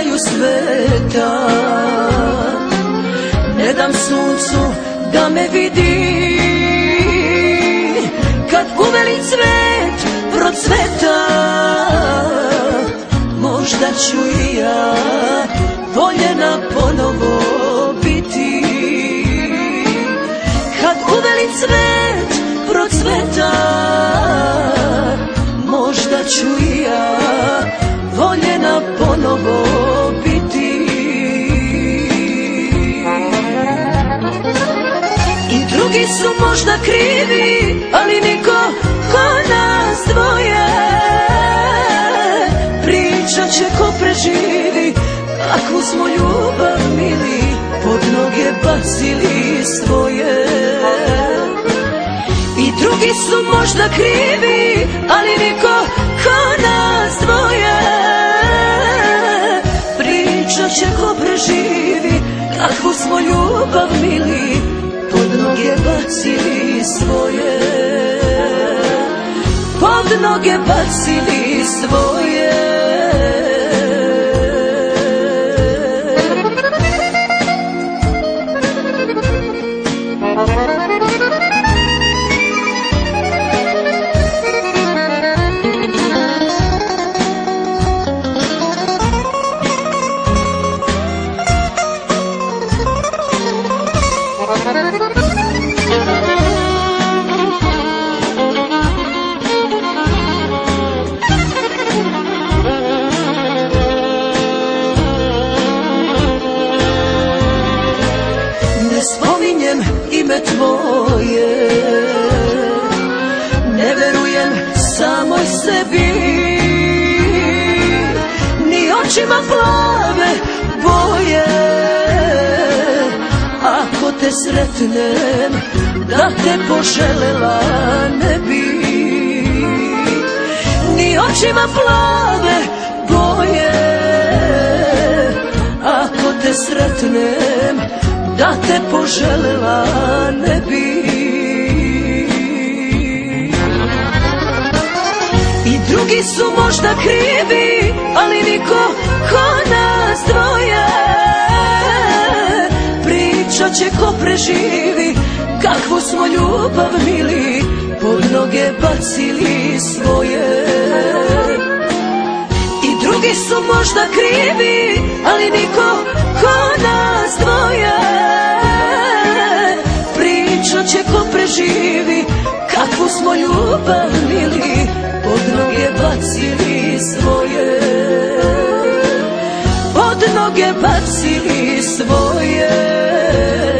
kraju sveta. Ne dam suncu da me vidi, kad uveli cvet procveta. Možda ću i ja voljena ponovo biti, kad uveli cvet procveta. Možda ću i ja voljena ponovo biti. I drugi su možda krivi, ali niko ko nas dvoje. Pričat će ko preživi, kakvu smo ljubav mili pod noge bacili svoje. I drugi su možda krivi, ali niko ko nas dvoje. Pričat će ko preživi, kakvu smo ljubav mili pod noge bacili svoje. Pod noge bacili svoje. Ne spominjem ime tvoje, ne verujem samoj sebi, ni očima plave boje. Ako te sretnem, da te poželela ne bi, ni očima plave boje. Ako te sretnem, da te poželela ne bi. I drugi su možda krivi, ali niko ko nas dvoje. Pričat će ko preživi, kakvu smo ljubav mili pod noge bacili svoje. I drugi su možda krivi, ali niko ko nas dvoje. Pričat će ko preživi, kakvu smo ljubav mili pod noge bacili svoje. Pod noge bacili svoje.